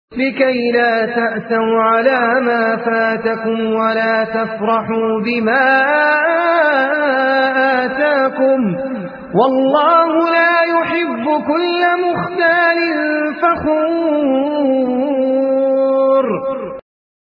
لكي لا تأسوا على ما فاتكم ولا تفرحوا بما آتاكم والله لا يحب كل مختال فخور